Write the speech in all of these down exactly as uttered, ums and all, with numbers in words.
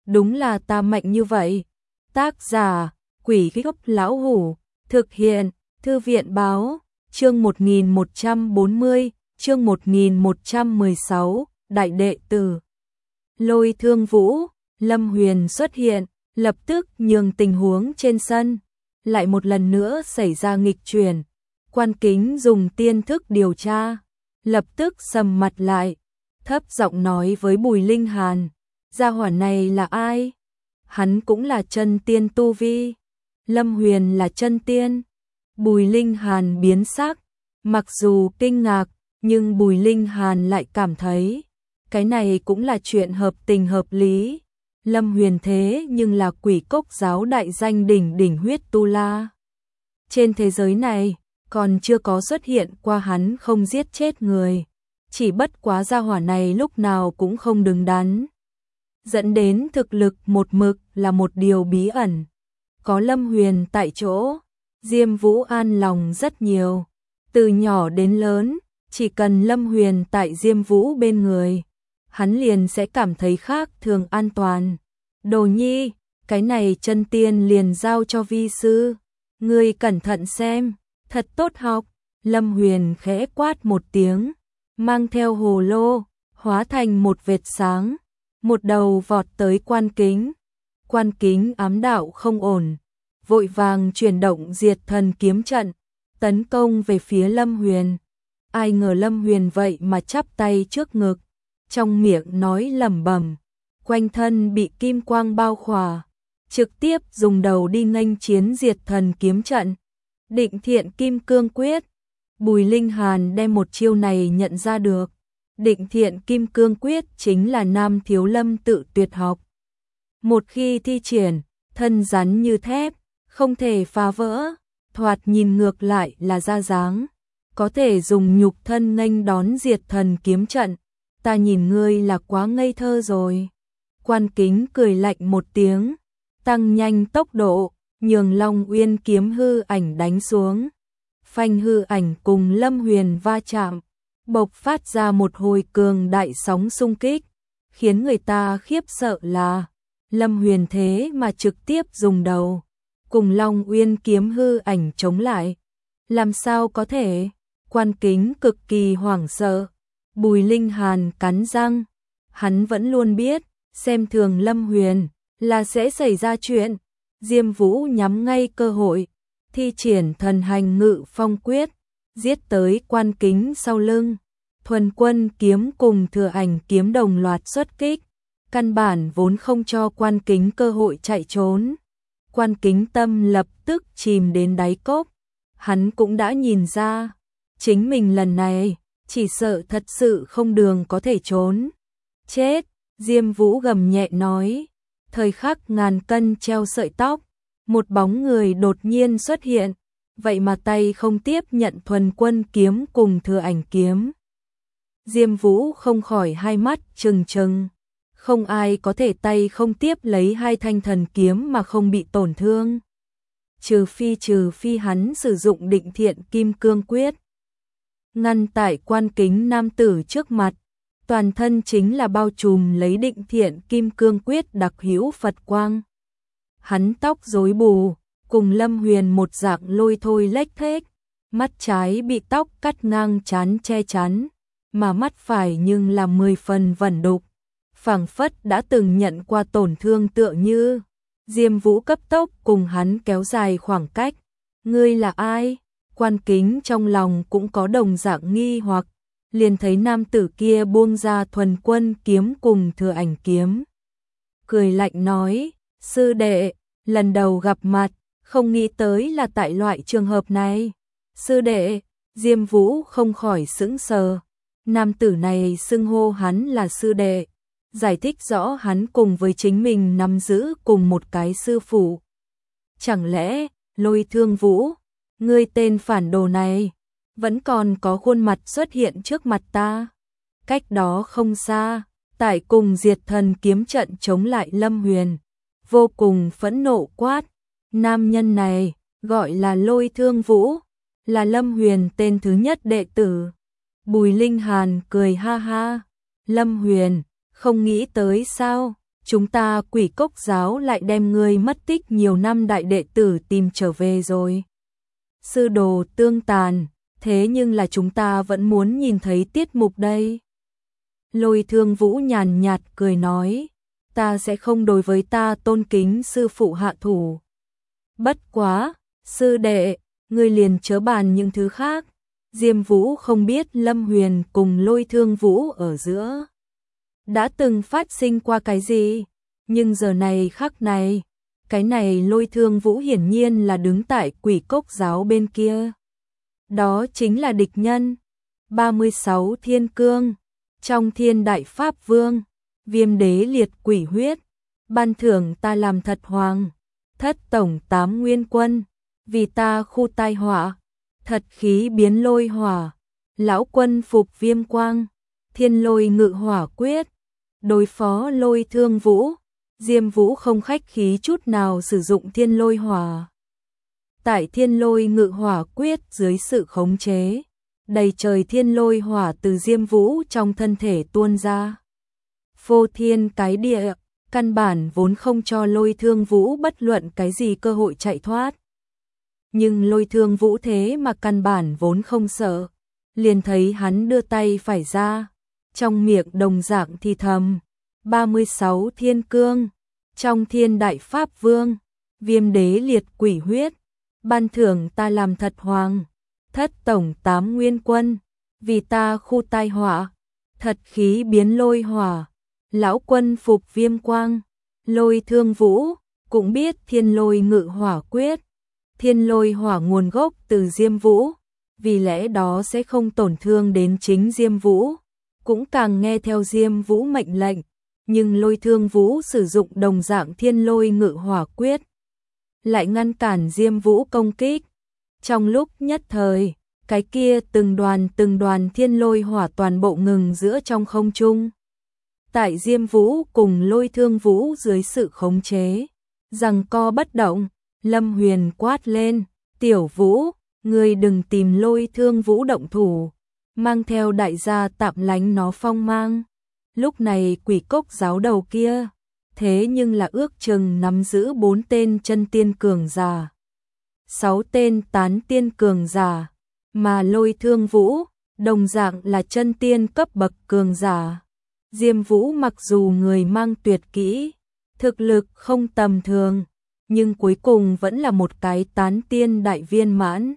đúng là ta mạnh như vậy. Tác giả, Quỷ Gốc Lão Hủ, thực hiện, Thư viện Báo, chương một nghìn một trăm bốn mươi, chương một nghìn một trăm mười sáu, Đại đệ tử. Lôi Thương Vũ, Lâm Huyền xuất hiện, lập tức nhường tình huống trên sân, lại một lần nữa xảy ra nghịch chuyển. Quan Kính dùng tiên thức điều tra, lập tức sầm mặt lại, thấp giọng nói với Bùi Linh Hàn, gia hỏa này là ai? Hắn cũng là chân tiên tu vi. Lâm Huyền là chân tiên. Bùi Linh Hàn biến sắc, mặc dù kinh ngạc, nhưng Bùi Linh Hàn lại cảm thấy, cái này cũng là chuyện hợp tình hợp lý. Lâm Huyền thế nhưng là Quỷ Cốc giáo đại danh đỉnh đỉnh huyết tu la. Trên thế giới này, còn chưa có xuất hiện qua hắn không giết chết người. Chỉ bất quá gia hỏa này lúc nào cũng không đứng đắn. Dẫn đến thực lực một mực là một điều bí ẩn. Có Lâm Huyền tại chỗ, Diêm Vũ an lòng rất nhiều. Từ nhỏ đến lớn, chỉ cần Lâm Huyền tại Diêm Vũ bên người, hắn liền sẽ cảm thấy khác thường an toàn. Đồ nhi, cái này chân tiên liền giao cho vi sư. Ngươi cẩn thận xem, thật tốt học. Lâm Huyền khẽ quát một tiếng, mang theo hồ lô, hóa thành một vệt sáng, một đầu vọt tới Quan Kính. Quan Kính ám đạo không ổn, vội vàng chuyển động diệt thần kiếm trận, tấn công về phía Lâm Huyền. Ai ngờ Lâm Huyền vậy mà chắp tay trước ngực, trong miệng nói lẩm bẩm, quanh thân bị kim quang bao khỏa, trực tiếp dùng đầu đi nghênh chiến diệt thần kiếm trận. Định Thiện Kim Cương Quyết. Bùi Linh Hàn đem một chiêu này nhận ra được. Định Thiện Kim Cương Quyết chính là Nam Thiếu Lâm tự tuyệt học. Một khi thi triển, thân rắn như thép, không thể phá vỡ, thoạt nhìn ngược lại là ra dáng, có thể dùng nhục thân nghênh đón diệt thần kiếm trận. Ta nhìn ngươi là quá ngây thơ rồi. Quan Kính cười lạnh một tiếng, tăng nhanh tốc độ, nhường Long Uyên kiếm hư ảnh đánh xuống. Phanh hư ảnh cùng Lâm Huyền va chạm, bộc phát ra một hồi cường đại sóng xung kích, khiến người ta khiếp sợ là Lâm Huyền thế mà trực tiếp dùng đầu cùng Long Uyên kiếm hư ảnh chống lại. Làm sao có thể? Quan Kính cực kỳ hoảng sợ. Bùi Linh Hàn cắn răng, hắn vẫn luôn biết, xem thường Lâm Huyền là sẽ xảy ra chuyện. Diêm Vũ nhắm ngay cơ hội, thi triển thần hành ngự phong quyết, giết tới Quan Kính sau lưng. Thuần Quân kiếm cùng Thừa Ảnh kiếm đồng loạt xuất kích, căn bản vốn không cho Quan Kính cơ hội chạy trốn. Quan Kính tâm lập tức chìm đến đáy cốc, hắn cũng đã nhìn ra, chính mình lần này chỉ sợ thật sự không đường có thể trốn. Chết, Diêm Vũ gầm nhẹ nói. Thời khắc ngàn cân treo sợi tóc, một bóng người đột nhiên xuất hiện, vậy mà tay không tiếp nhận Thuần Quân kiếm cùng Thừa Ảnh kiếm. Diêm Vũ không khỏi hai mắt trừng trừng, không ai có thể tay không tiếp lấy hai thanh thần kiếm mà không bị tổn thương. Trừ phi trừ phi hắn sử dụng Định Thiện Kim Cương Quyết. Ngăn tại Quan Kính nam tử trước mặt, toàn thân chính là bao trùm lấy Định Thiện Kim Cương Quyết đặc hữu Phật quang. Hắn tóc rối bù, cùng Lâm Huyền một dạng lôi thôi lếch thếch, mắt trái bị tóc cắt ngang trán che chắn, mà mắt phải nhưng là mười phần vẩn đục, phảng phất đã từng nhận qua tổn thương tựa như. Diêm Vũ cấp tốc cùng hắn kéo dài khoảng cách. Ngươi là ai? Quan Kính trong lòng cũng có đồng dạng nghi hoặc, liền thấy nam tử kia buông ra Thuần Quân kiếm cùng Thừa Ảnh kiếm. Cười lạnh nói, sư đệ, lần đầu gặp mặt, không nghĩ tới là tại loại trường hợp này. Sư đệ, Diêm Vũ không khỏi sững sờ. Nam tử này xưng hô hắn là sư đệ, giải thích rõ hắn cùng với chính mình nắm giữ cùng một cái sư phụ. Chẳng lẽ, Lôi Thương Vũ, ngươi tên phản đồ này, vẫn còn có khuôn mặt xuất hiện trước mặt ta? Cách đó không xa, tại cùng diệt thần kiếm trận chống lại Lâm Huyền, vô cùng phẫn nộ quát. Nam nhân này, gọi là Lôi Thương Vũ, là Lâm Huyền tên thứ nhất đệ tử. Bùi Linh Hàn cười ha ha. Lâm Huyền, không nghĩ tới sao, chúng ta Quỷ Cốc giáo lại đem ngươi mất tích nhiều năm đại đệ tử tìm trở về rồi. Sư đồ tương tàn, thế nhưng là chúng ta vẫn muốn nhìn thấy tiết mục đây. Lôi Thương Vũ nhàn nhạt cười nói, ta sẽ không đối với ta tôn kính sư phụ hạ thủ. Bất quá, sư đệ, ngươi liền chớ bàn những thứ khác. Diêm Vũ không biết Lâm Huyền cùng Lôi Thương Vũ ở giữa đã từng phát sinh qua cái gì, nhưng giờ này khắc này, cái này Lôi Thương Vũ hiển nhiên là đứng tại Quỷ Cốc giáo bên kia. Đó chính là địch nhân. ba mươi sáu Thiên Cương, trong Thiên Đại Pháp Vương, Viêm Đế liệt quỷ huyết, ban thưởng ta làm thật hoàng, thất tổng tám nguyên quân, vì ta khu tai họa, thật khí biến lôi hỏa, lão quân phục viêm quang, thiên lôi ngự hỏa quyết, đối phó Lôi Thương Vũ. Diêm Vũ không khách khí chút nào sử dụng thiên lôi hỏa. Tại thiên lôi ngự hỏa quyết dưới sự khống chế, đầy trời thiên lôi hỏa từ Diêm Vũ trong thân thể tuôn ra. Phô thiên cái địa, căn bản vốn không cho Lôi Thương Vũ bất luận cái gì cơ hội chạy thoát. Nhưng Lôi Thương Vũ thế mà căn bản vốn không sợ, liền thấy hắn đưa tay phải ra, trong miệng đồng dạng thì thầm, ba mươi sáu Thiên Cương, trong Thiên Đại Pháp Vương, Viêm Đế liệt quỷ huyết, ban thưởng ta làm thật hoàng, thất tổng tám nguyên quân, vì ta khu tai họa, thật khí biến lôi hỏa, lão quân phục viêm quang. Lôi Thương Vũ cũng biết thiên lôi ngự hỏa quyết, thiên lôi hỏa nguồn gốc từ Diêm Vũ, vì lẽ đó sẽ không tổn thương đến chính Diêm Vũ, cũng càng nghe theo Diêm Vũ mệnh lệnh. Nhưng Lôi Thương Vũ sử dụng đồng dạng thiên lôi ngự hỏa quyết, lại ngăn cản Diêm Vũ công kích. Trong lúc nhất thời, cái kia từng đoàn từng đoàn thiên lôi hỏa toàn bộ ngừng giữa trong không trung. Tại Diêm Vũ cùng Lôi Thương Vũ dưới sự khống chế, giằng co bất động, Lâm Huyền quát lên, Tiểu Vũ, ngươi đừng tìm Lôi Thương Vũ động thủ, mang theo đại gia tạm lánh nó phong mang. Lúc này Quỷ Cốc giáo đầu kia, thế nhưng là ước chừng nắm giữ bốn tên chân tiên cường giả, sáu tên tán tiên cường giả, mà Lôi Thương Vũ, đồng dạng là chân tiên cấp bậc cường giả. Diêm Vũ mặc dù người mang tuyệt kỹ, thực lực không tầm thường, nhưng cuối cùng vẫn là một cái tán tiên đại viên mãn.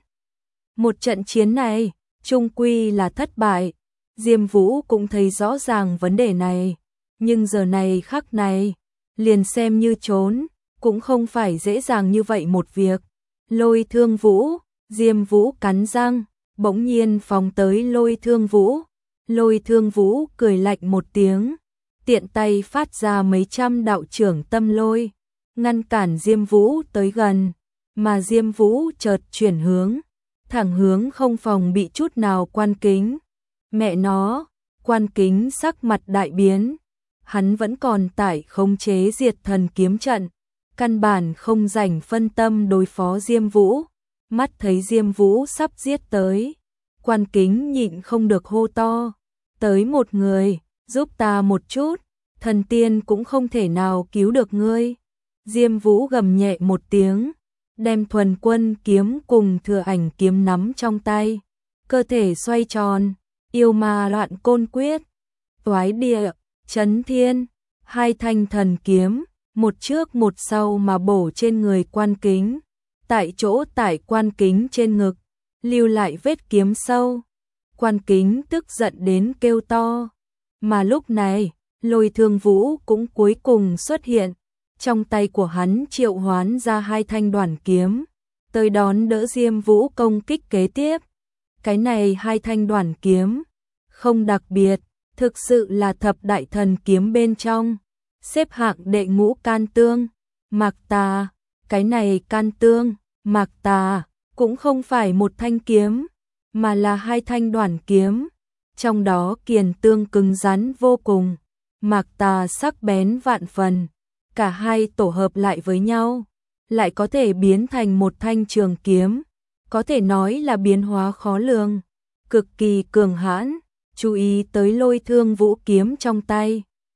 Một trận chiến này, chung quy là thất bại. Diêm Vũ cũng thấy rõ ràng vấn đề này, nhưng giờ này khắc này, liền xem như trốn, cũng không phải dễ dàng như vậy một việc. Lôi Thương Vũ, Diêm Vũ cắn răng, bỗng nhiên phóng tới Lôi Thương Vũ. Lôi Thương Vũ cười lạnh một tiếng, tiện tay phát ra mấy trăm đạo trưởng tâm lôi, ngăn cản Diêm Vũ tới gần, mà Diêm Vũ chợt chuyển hướng, thẳng hướng không phòng bị chút nào Quan Kính. Mẹ nó, Quan Kính sắc mặt đại biến, hắn vẫn còn tại khống chế diệt thần kiếm trận, căn bản không rảnh phân tâm đối phó Diêm Vũ. Mắt thấy Diêm Vũ sắp giết tới, Quan Kính nhịn không được hô to, tới một người, giúp ta một chút, thần tiên cũng không thể nào cứu được ngươi. Diêm Vũ gầm nhẹ một tiếng, đem Thuần Quân kiếm cùng Thừa Ảnh kiếm nắm trong tay, cơ thể xoay tròn, yêu ma loạn côn quyết, toái địa, chấn thiên, hai thanh thần kiếm, một trước một sau mà bổ trên người Quan Kính, tại chỗ tại Quan Kính trên ngực, lưu lại vết kiếm sâu. Quan Kính tức giận đến kêu to, mà lúc này, Lôi Thương Vũ cũng cuối cùng xuất hiện, trong tay của hắn triệu hoán ra hai thanh đoản kiếm, tới đón đỡ Diêm Vũ công kích kế tiếp. Cái này hai thanh đoản kiếm, không đặc biệt, thực sự là thập đại thần kiếm bên trong, xếp hạng đệ ngũ can tương, Mạc Tà. Cái này can tương, Mạc Tà, cũng không phải một thanh kiếm, mà là hai thanh đoản kiếm, trong đó kiền tương cứng rắn vô cùng, Mạc Tà sắc bén vạn phần, cả hai tổ hợp lại với nhau, lại có thể biến thành một thanh trường kiếm, có thể nói là biến hóa khó lường, cực kỳ cường hãn. Chú ý tới Lôi Thương Vũ kiếm trong tay,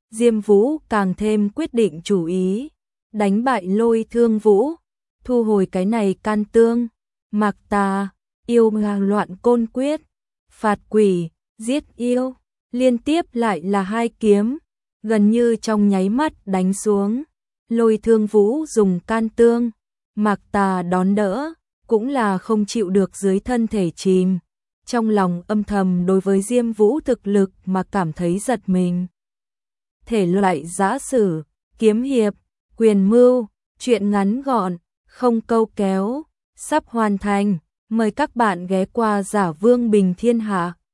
Diêm Vũ càng thêm quyết định chủ ý, đánh bại Lôi Thương Vũ, thu hồi cái này can tương, Mạc Tà, yêu ngà loạn côn quyết, phạt quỷ, giết yêu, liên tiếp lại là hai kiếm, gần như trong nháy mắt đánh xuống. Lôi Thương Vũ dùng can tương, Mạc Tà đón đỡ, cũng là không chịu được dưới thân thể chìm. Trong lòng âm thầm đối với Diêm Vũ thực lực mà cảm thấy giật mình. Thể loại giã sử, kiếm hiệp, quyền mưu, truyện ngắn gọn, không câu kéo, sắp hoàn thành. Mời các bạn ghé qua Giả Vương Bình Thiên Hạ.